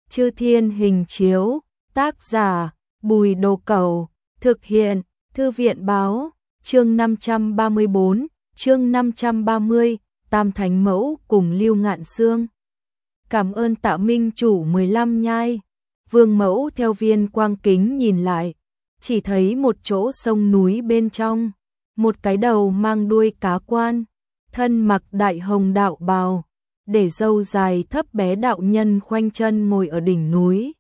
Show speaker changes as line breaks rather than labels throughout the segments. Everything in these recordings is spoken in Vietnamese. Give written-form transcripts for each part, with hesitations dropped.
Chư Thiên Hình Chiếu, tác giả Bùi Đồ Cẩu, thực hiện Thư viện Báo, chương 534, chương 530, Tam Thánh Mẫu cùng Lưu Ngạn Xương. Cảm ơn Tạ Minh chủ 15 nhai. Vương Mẫu theo viên quang kính nhìn lại, chỉ thấy một chỗ sông núi bên trong, một cái đầu mang đuôi cá quan, thân mặc đại hồng đạo bào, để râu dài thấp bé đạo nhân khoanh chân ngồi ở đỉnh núi.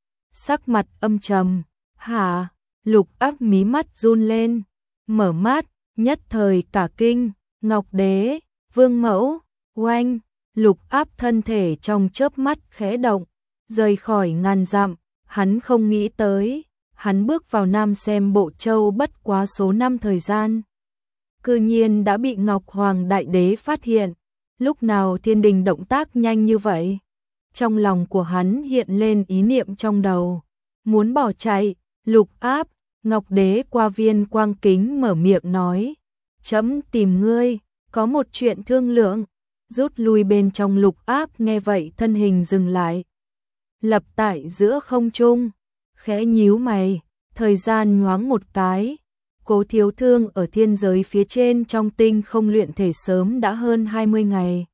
Sắc mặt âm trầm, hả? Lục Áp mí mắt run lên, mở mắt, nhất thời cả kinh, Ngọc Đế, Vương Mẫu, oanh, Lục Áp thân thể trong chớp mắt khẽ động, rời khỏi ngàn dặm, hắn không nghĩ tới, hắn bước vào Nam Xem Bộ Châu bất quá số năm thời gian. Cư nhiên đã bị Ngọc Hoàng Đại Đế phát hiện, lúc nào thiên đình động tác nhanh như vậy? Trong lòng của hắn hiện lên ý niệm trong đầu, muốn bỏ chạy. Lục Áp, Ngọc Đế qua viên quang kính mở miệng nói, chấm tìm ngươi, có một chuyện thương lượng. Rút lui bên trong. Lục Áp nghe vậy thân hình dừng lại, lập tại giữa không trung, khẽ nhíu mày. Thời gian nhoáng một cái, Cố Thiếu Thương ở thiên giới phía trên trong tinh không luyện thể sớm đã hơn 20 ngày,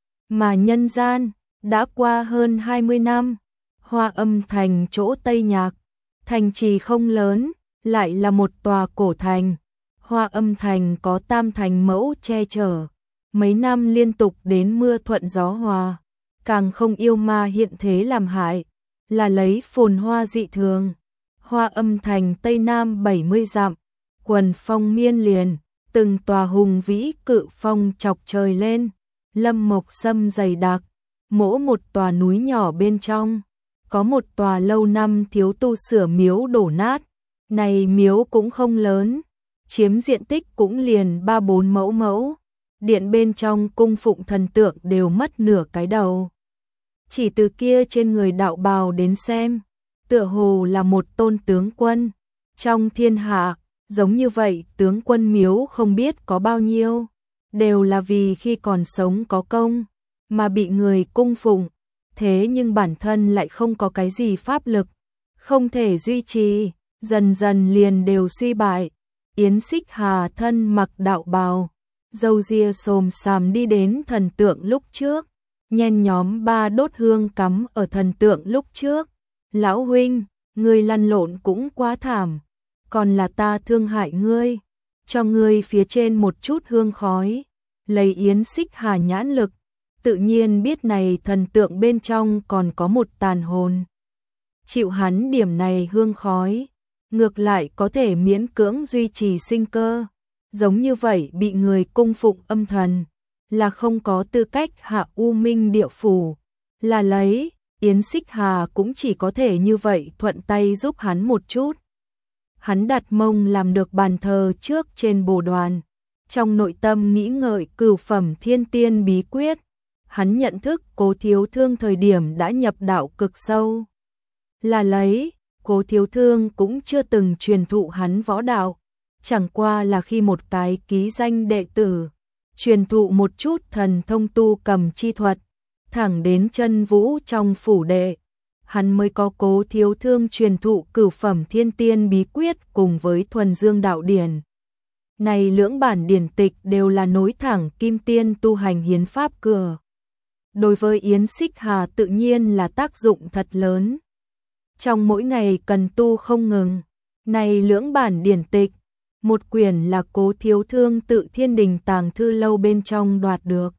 mà nhân gian đã qua hơn 20 năm. Hoa Âm Thành chỗ Tây Nhạc, thành trì không lớn, lại là một tòa cổ thành. Hoa Âm Thành có Tam Thánh Mẫu che chở, mấy năm liên tục đến mưa thuận gió hòa, càng không yêu ma hiện thế làm hại, là lấy phồn hoa dị thường. Hoa Âm Thành Tây Nam 70 dặm, quần phong miên liền, từng tòa hùng vĩ cự phong chọc trời lên, lâm mộc sâm dày đặc. Mỗi một tòa núi nhỏ bên trong, có một tòa lâu năm thiếu tu sửa miếu đổ nát. Này miếu cũng không lớn, chiếm diện tích cũng liền 3-4 mẫu. Điện bên trong cung phụng thần tượng đều mất nửa cái đầu. Chỉ từ kia trên người đạo bào đến xem, tựa hồ là một tôn tướng quân. Trong thiên hạ, giống như vậy tướng quân miếu không biết có bao nhiêu, đều là vì khi còn sống có công, mà bị người cung phụng. Thế nhưng bản thân lại không có cái gì pháp lực, không thể duy trì, dần dần liền đều suy bại. Yến Xích Hà thân mặc đạo bào, râu ria xồm xàm đi đến thần tượng lúc trước, nhen nhóm 3 đốt hương cắm ở thần tượng lúc trước. Lão huynh, ngươi lăn lộn cũng quá thảm, còn là ta thương hại ngươi, cho ngươi phía trên một chút hương khói. Lấy Yến Xích Hà nhãn lực, tự nhiên biết này thần tượng bên trong còn có một tàn hồn. Chịu hắn điểm này hương khói, ngược lại có thể miễn cưỡng duy trì sinh cơ. Giống như vậy bị người cung phụng âm thần, là không có tư cách hạ U Minh địa phủ. Là lấy, Yến Xích Hà cũng chỉ có thể như vậy thuận tay giúp hắn một chút. Hắn đặt mông làm được bàn thờ trước trên bồ đoàn, trong nội tâm nghĩ ngợi cửu phẩm thiên tiên bí quyết. Hắn nhận thức Cố Thiếu Thương thời điểm đã nhập đạo cực sâu. Là lấy, Cố Thiếu Thương cũng chưa từng truyền thụ hắn võ đạo, chẳng qua là khi một cái ký danh đệ tử truyền thụ một chút thần thông tu cầm chi thuật, thẳng đến chân vũ trong phủ đệ, hắn mới có Cố Thiếu Thương truyền thụ cửu phẩm thiên tiên bí quyết cùng với thuần dương đạo điển. Này lưỡng bản điển tịch đều là nối thẳng kim tiên tu hành hiến pháp cửa. Đối với Yến Xích Hà tự nhiên là tác dụng thật lớn. Trong mỗi ngày cần tu không ngừng. Này lưỡng bản điển tịch, một quyển là Cố Thiếu Thương tự Thiên Đình Tàng Thư Lâu bên trong đoạt được,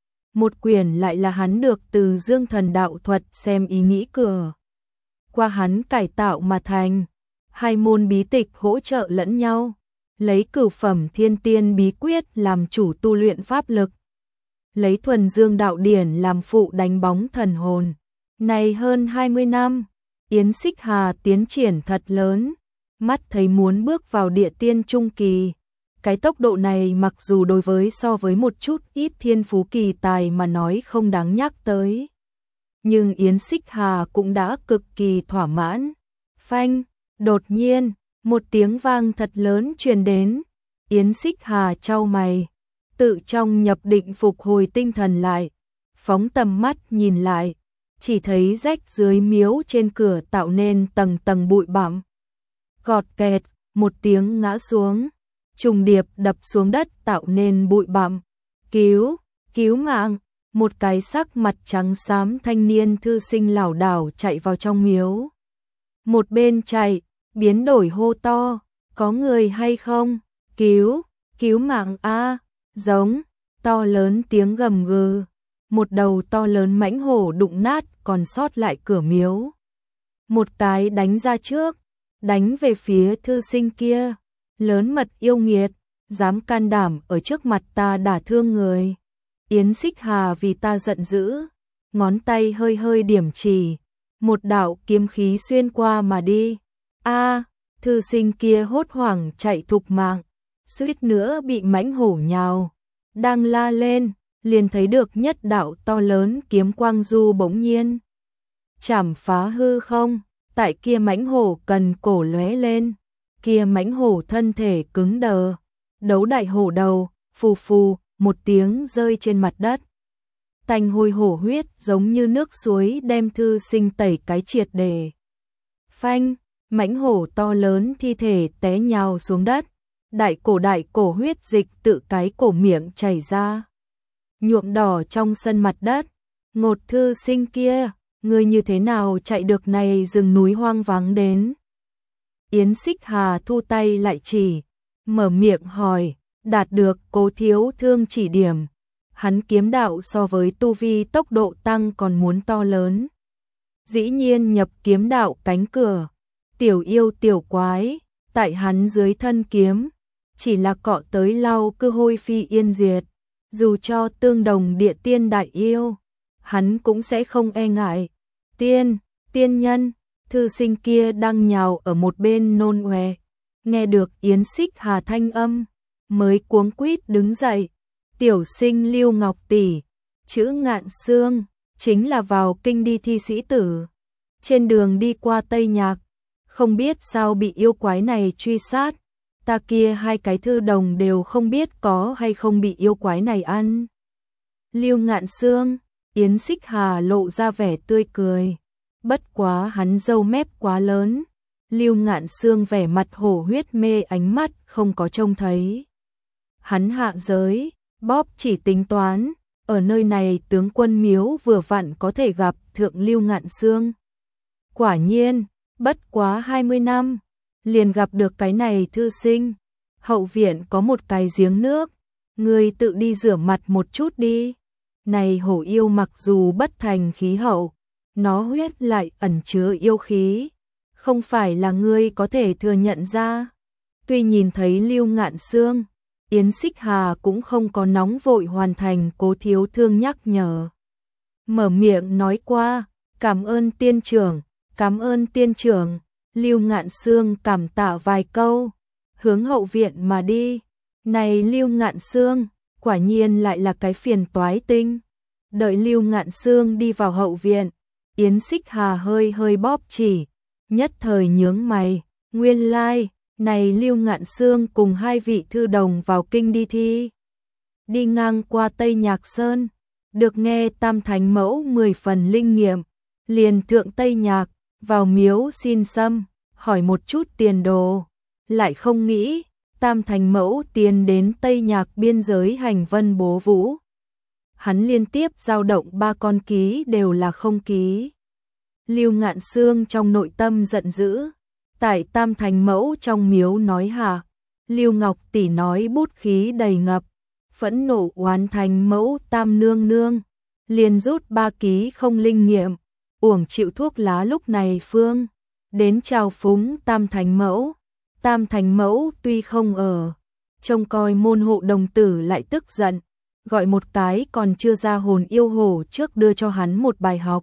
một quyển lại là hắn được từ Dương Thần Đạo Thuật xem ý nghĩ cửa qua hắn cải tạo mà thành. Hai môn bí tịch hỗ trợ lẫn nhau, lấy cửu phẩm thiên tiên bí quyết làm chủ tu luyện pháp lực, lấy thuần dương đạo điển làm phụ đánh bóng thần hồn. Này hơn 20 năm, Yến Xích Hà tiến triển thật lớn, mắt thấy muốn bước vào địa tiên trung kỳ. Cái tốc độ này mặc dù đối với so với một chút ít thiên phú kỳ tài mà nói không đáng nhắc tới, nhưng Yến Xích Hà cũng đã cực kỳ thỏa mãn. Phanh, đột nhiên, một tiếng vang thật lớn truyền đến. Yến Xích Hà chau mày, tự trong nhập định phục hồi tinh thần lại, phóng tầm mắt nhìn lại, chỉ thấy rách dưới miếu trên cửa tạo nên tầng tầng bụi bặm. Gọt kẹt, một tiếng ngã xuống, trùng điệp đập xuống đất tạo nên bụi bặm. Cứu mạng, một cái sắc mặt trắng xám thanh niên thư sinh lảo đảo chạy vào trong miếu. Một bên chạy, biến đổi hô to, có người hay không? Cứu mạng a, giống, to lớn tiếng gầm gừ. Một đầu to lớn mãnh hổ đụng nát còn sót lại cửa miếu. Một cái đánh ra trước, đánh về phía thư sinh kia, lớn mật yêu nghiệt, dám can đảm ở trước mặt ta đả thương người. Yến Xích Hà vì ta giận dữ, ngón tay hơi hơi điểm chỉ, một đạo kiếm khí xuyên qua mà đi. A, thư sinh kia hốt hoảng chạy thục mạng, suýt nữa bị mãnh hổ nhào. Đang la lên, liền thấy được nhất đạo to lớn kiếm quang du bỗng nhiên chảm phá hư không, tại kia mãnh hổ cần cổ lóe lên, kia mãnh hổ thân thể cứng đờ, đấu đại hổ đầu, phù phù, một tiếng rơi trên mặt đất. Tanh hôi hổ huyết giống như nước suối đem thư sinh tẩy cái triệt để. Phanh, mãnh hổ to lớn thi thể té nhào xuống đất, đại cổ huyết dịch tự cái cổ miệng chảy ra, nhuộm đỏ trong sân mặt đất. Ngột thư sinh kia, ngươi như thế nào chạy được này rừng núi hoang vắng đến? Yến Xích Hà thu tay lại chỉ, mở miệng hỏi, đạt được Cố thiếu thương chỉ điểm. Hắn kiếm đạo so với tu vi tốc độ tăng còn muốn to lớn. Dĩ nhiên nhập kiếm đạo cánh cửa, tiểu yêu tiểu quái, tại hắn dưới thân kiếm, chỉ là cọ tới lau cơ hôi phi yên diệt. Dù cho tương đồng địa tiên đại yêu, hắn cũng sẽ không e ngại. Tiên nhân, thư sinh kia đang nhào ở một bên nôn ọe, nghe được Yến Xích Hà thanh âm, mới cuống quýt đứng dậy. Tiểu sinh Lưu Ngọc tỷ, chữ Ngạn Xương, chính là vào kinh đi thi sĩ tử. Trên đường đi qua Tây Nhạc, không biết sao bị yêu quái này truy sát. Ta kia hai cái thư đồng đều không biết có hay không bị yêu quái này ăn. Lưu Ngạn Xương, Yến Xích Hà lộ ra vẻ tươi cười. Bất quá hắn râu mép quá lớn. Lưu Ngạn Xương vẻ mặt hổ huyết mê ánh mắt không có trông thấy. Hắn hạ giới, bóp chỉ tính toán, ở nơi này tướng quân miếu vừa vặn có thể gặp thượng Lưu Ngạn Xương. Quả nhiên, bất quá 20 năm, liền gặp được cái này thư sinh. Hậu viện có một cái giếng nước, ngươi tự đi rửa mặt một chút đi. Này hổ yêu mặc dù bất thành khí hậu, nó huyết lại ẩn chứa yêu khí, không phải là ngươi có thể thừa nhận ra. Tuy nhìn thấy Lưu Ngạn Xương, Yến Xích Hà cũng không có nóng vội hoàn thành Cố thiếu thương nhắc nhở. Mở miệng nói qua, cảm ơn tiên trưởng, cảm ơn tiên trưởng. Lưu Ngạn Xương cảm tạ vài câu, hướng hậu viện mà đi. Này Lưu Ngạn Xương, quả nhiên lại là cái phiền toái tinh. Đợi Lưu Ngạn Xương đi vào hậu viện, Yến Xích Hà hơi hơi bóp chỉ, nhất thời nhướng mày, nguyên lai, này Lưu Ngạn Xương cùng hai vị thư đồng vào kinh đi thi. Đi ngang qua Tây Nhạc Sơn, được nghe Tam Thánh Mẫu 10 phần linh nghiệm, liền thượng Tây Nhạc, vào miếu xin xâm, hỏi một chút tiền đồ, lại không nghĩ, Tam Thánh Mẫu tiến đến Tây Nhạc biên giới hành vân bố vũ. Hắn liên tiếp dao động 3 con ký đều là không ký. Lưu Ngạn Xương trong nội tâm giận dữ, tại Tam Thánh Mẫu trong miếu nói hạ, Lưu Ngọc tỷ nói bút khí đầy ngập, phẫn nộ oán Thánh Mẫu Tam nương nương, liền rút 3 ký không linh nghiệm, uổng chịu thuốc lá lúc này phương, đến chào phúng Tam Thánh Mẫu. Tam Thánh Mẫu tuy không ở, trông coi môn hộ đồng tử lại tức giận, gọi một cái còn chưa ra hồn yêu hổ trước đưa cho hắn một bài học.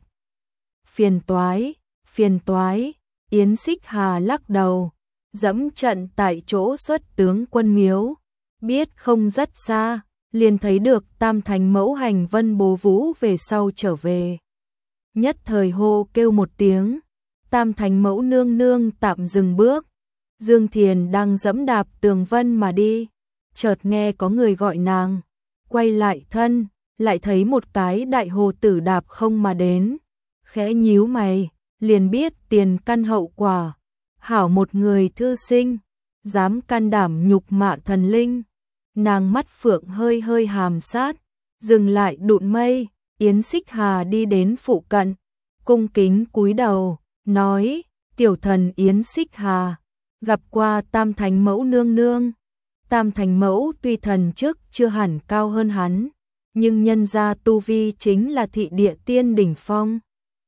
Phiền toái, Yến Xích Hà lắc đầu, dẫm trận tại chỗ xuất tướng quân miếu, biết không rất xa, liền thấy được Tam Thánh Mẫu hành vân bố vũ về sau trở về. Nhất thời hô kêu một tiếng, Tam Thánh Mẫu nương nương tạm dừng bước. Dương Thiền đang dẫm đạp tường vân mà đi, chợt nghe có người gọi nàng, quay lại thân, lại thấy một cái đại hồ tử đạp không mà đến, khẽ nhíu mày, liền biết tiền căn hậu quả. Hảo một người thư sinh, dám can đảm nhục mạ thần linh. Nàng mắt phượng hơi hơi hàm sát, dừng lại đụn mây. Yến Xích Hà đi đến phụ cận, cung kính cúi đầu, nói: tiểu thần Yến Xích Hà, gặp qua Tam Thánh Mẫu nương nương. Tam Thánh Mẫu tuy thần chức chưa hẳn cao hơn hắn, nhưng nhân gia tu vi chính là thị địa tiên đỉnh phong.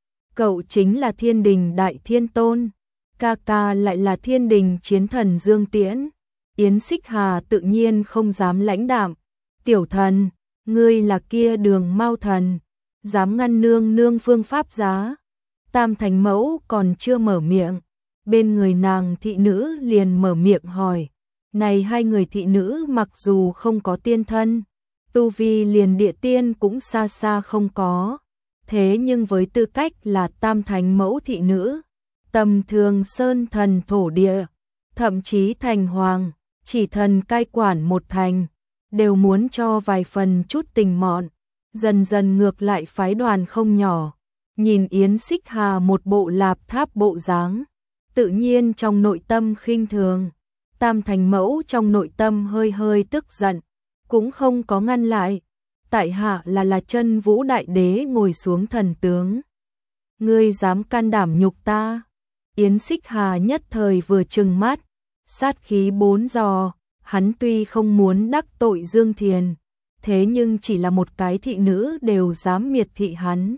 Cậu chính là thiên đình đại thiên tôn, ca ca lại là thiên đình chiến thần Dương Tiễn. Yến Xích Hà tự nhiên không dám lãnh đạm. Tiểu thần, ngươi là kia Đường Mao thần, dám ngăn nương nương phương pháp giá. Tam Thánh Mẫu còn chưa mở miệng, bên người nàng thị nữ liền mở miệng hỏi. Này hai người thị nữ mặc dù không có tiên thân, tu vi liền địa tiên cũng xa xa không có, thế nhưng với tư cách là Tam Thánh Mẫu thị nữ, tầm thường sơn thần thổ địa, thậm chí thành hoàng, chỉ thần cai quản một thành, đều muốn cho vài phần chút tình mọn, dần dần ngược lại phái đoàn không nhỏ. Nhìn Yến Xích Hà một bộ lạp tháp bộ dáng, tự nhiên trong nội tâm khinh thường. Tam Thánh Mẫu trong nội tâm hơi hơi tức giận, cũng không có ngăn lại. Tại hạ là Chân Vũ Đại Đế ngồi xuống thần tướng. Ngươi dám can đảm nhục ta? Yến Xích Hà nhất thời vừa trừng mắt, sát khí bốn giò. Hắn tuy không muốn đắc tội Dương Thiền, thế nhưng chỉ là một cái thị nữ đều dám miệt thị hắn.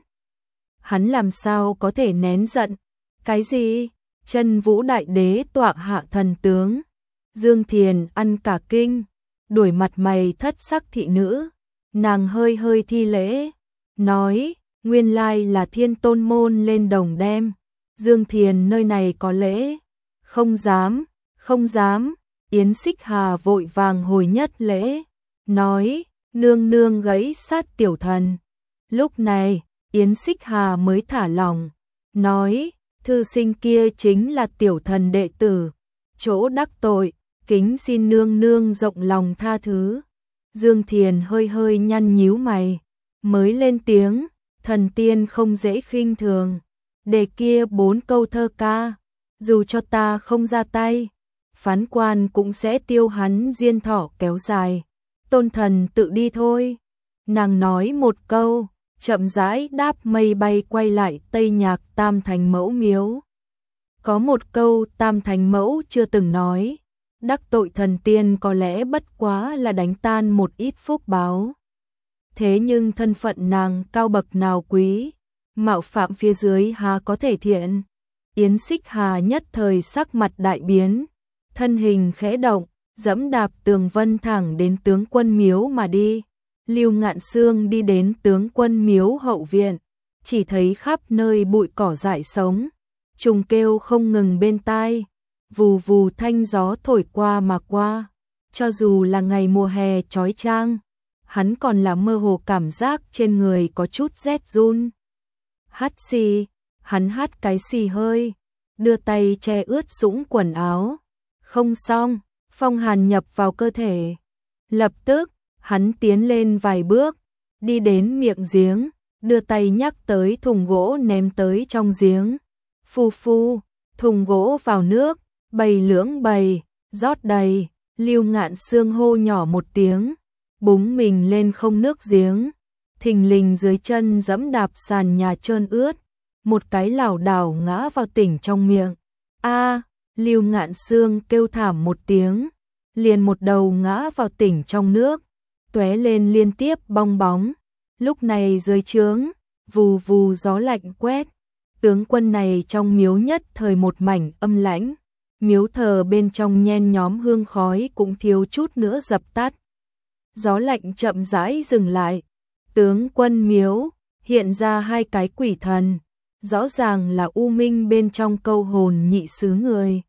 Hắn làm sao có thể nén giận? Cái gì? Chân Vũ Đại Đế tọa hạ thần tướng. Dương Thiền ăn cả kinh, đuổi mặt mày thất sắc thị nữ. Nàng hơi hơi thi lễ, nói: nguyên lai là Thiên Tôn môn lên đồng đem. Dương Thiền nơi này có lễ. Không dám, không dám. Yến Xích Hà vội vàng hồi nhất lễ, nói: nương nương gãy sát tiểu thần. Lúc này Yến Xích Hà mới thả lòng, nói: thư sinh kia chính là tiểu thần đệ tử, chỗ đắc tội, kính xin nương nương rộng lòng tha thứ. Dương Thiền hơi hơi nhăn nhíu mày, mới lên tiếng: thần tiên không dễ khinh thường, để kia 4 câu thơ ca, dù cho ta không ra tay, phán quan cũng sẽ tiêu hắn diên thọ kéo dài. Tôn thần tự đi thôi. Nàng nói một câu, chậm rãi đáp mây bay quay lại Tây Nhạc Tam Thánh Mẫu miếu. Có một câu Tam Thánh Mẫu chưa từng nói, đắc tội thần tiên có lẽ bất quá là đánh tan một ít phúc báo. Thế nhưng thân phận nàng cao bậc nào quý, mạo phạm phía dưới hà có thể thiện. Yến Xích Hà nhất thời sắc mặt đại biến, thân hình khẽ động, dẫm đạp tường vân thẳng đến tướng quân miếu mà đi. Lưu Ngạn Sương đi đến tướng quân miếu hậu viện, chỉ thấy khắp nơi bụi cỏ dại sống, trùng kêu không ngừng bên tai, vù vù thanh gió thổi qua mà qua. Cho dù là ngày mùa hè chói chang, hắn còn là mơ hồ cảm giác trên người có chút rét run. Hắt xì, hắn hắt cái xì hơi, đưa tay che ướt sũng quần áo. Không xong, phong hàn nhập vào cơ thể. Lập tức, hắn tiến lên vài bước, đi đến miệng giếng, đưa tay nhắc tới thùng gỗ ném tới trong giếng. Phu phu, thùng gỗ vào nước, bầy lưỡng bầy, rót đầy. Lưu Ngạn Sương hô nhỏ một tiếng, búng mình lên không nước giếng, thình lình dưới chân dẫm đạp sàn nhà trơn ướt, một cái lảo đảo ngã vào tỉnh trong miệng. A! Lưu Ngạn Sương kêu thảm một tiếng, liền một đầu ngã vào tỉnh trong nước, tóe lên liên tiếp bong bóng. Lúc này dưới trướng, vù vù gió lạnh quét, tướng quân này trong miếu nhất thời một mảnh âm lãnh, miếu thờ bên trong nhen nhóm hương khói cũng thiếu chút nữa dập tắt. Gió lạnh chậm rãi dừng lại, tướng quân miếu hiện ra 2 cái quỷ thần, rõ ràng là U Minh bên trong câu hồn nhị xứ người.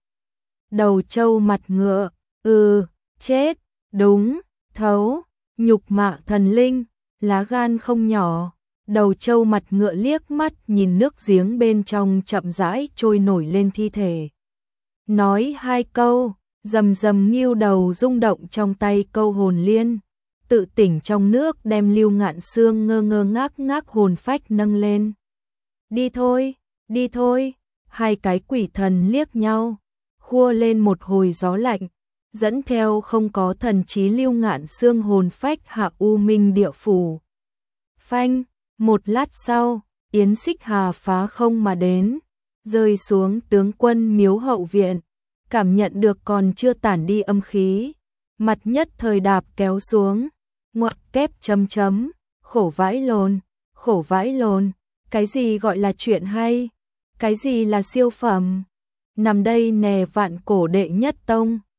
Đầu trâu mặt ngựa, chết, đúng, thấu, nhục mạ thần linh, lá gan không nhỏ. Đầu trâu mặt ngựa liếc mắt nhìn nước giếng bên trong chậm rãi trôi nổi lên thi thể. Nói 2 câu, rầm rầm nghiêu đầu rung động trong tay câu hồn liên, tự tỉnh trong nước đem Lưu Ngạn Sương ngơ ngơ ngác ngác hồn phách nâng lên. đi thôi, hai cái quỷ thần liếc nhau, khua lên một hồi gió lạnh, dẫn theo không có thần trí Lưu Ngạn Xương hồn phách hạ u minh địa phủ. Phanh, một lát sau, Yến Xích Hà phá không mà đến, rơi xuống tướng quân miếu hậu viện, cảm nhận được còn chưa tản đi âm khí, mặt nhất thời đạp kéo xuống, ngoặc kép chấm chấm, khổ vãi lồn, cái gì gọi là chuyện hay, cái gì là siêu phẩm, nằm đây nè vạn cổ đệ nhất tông.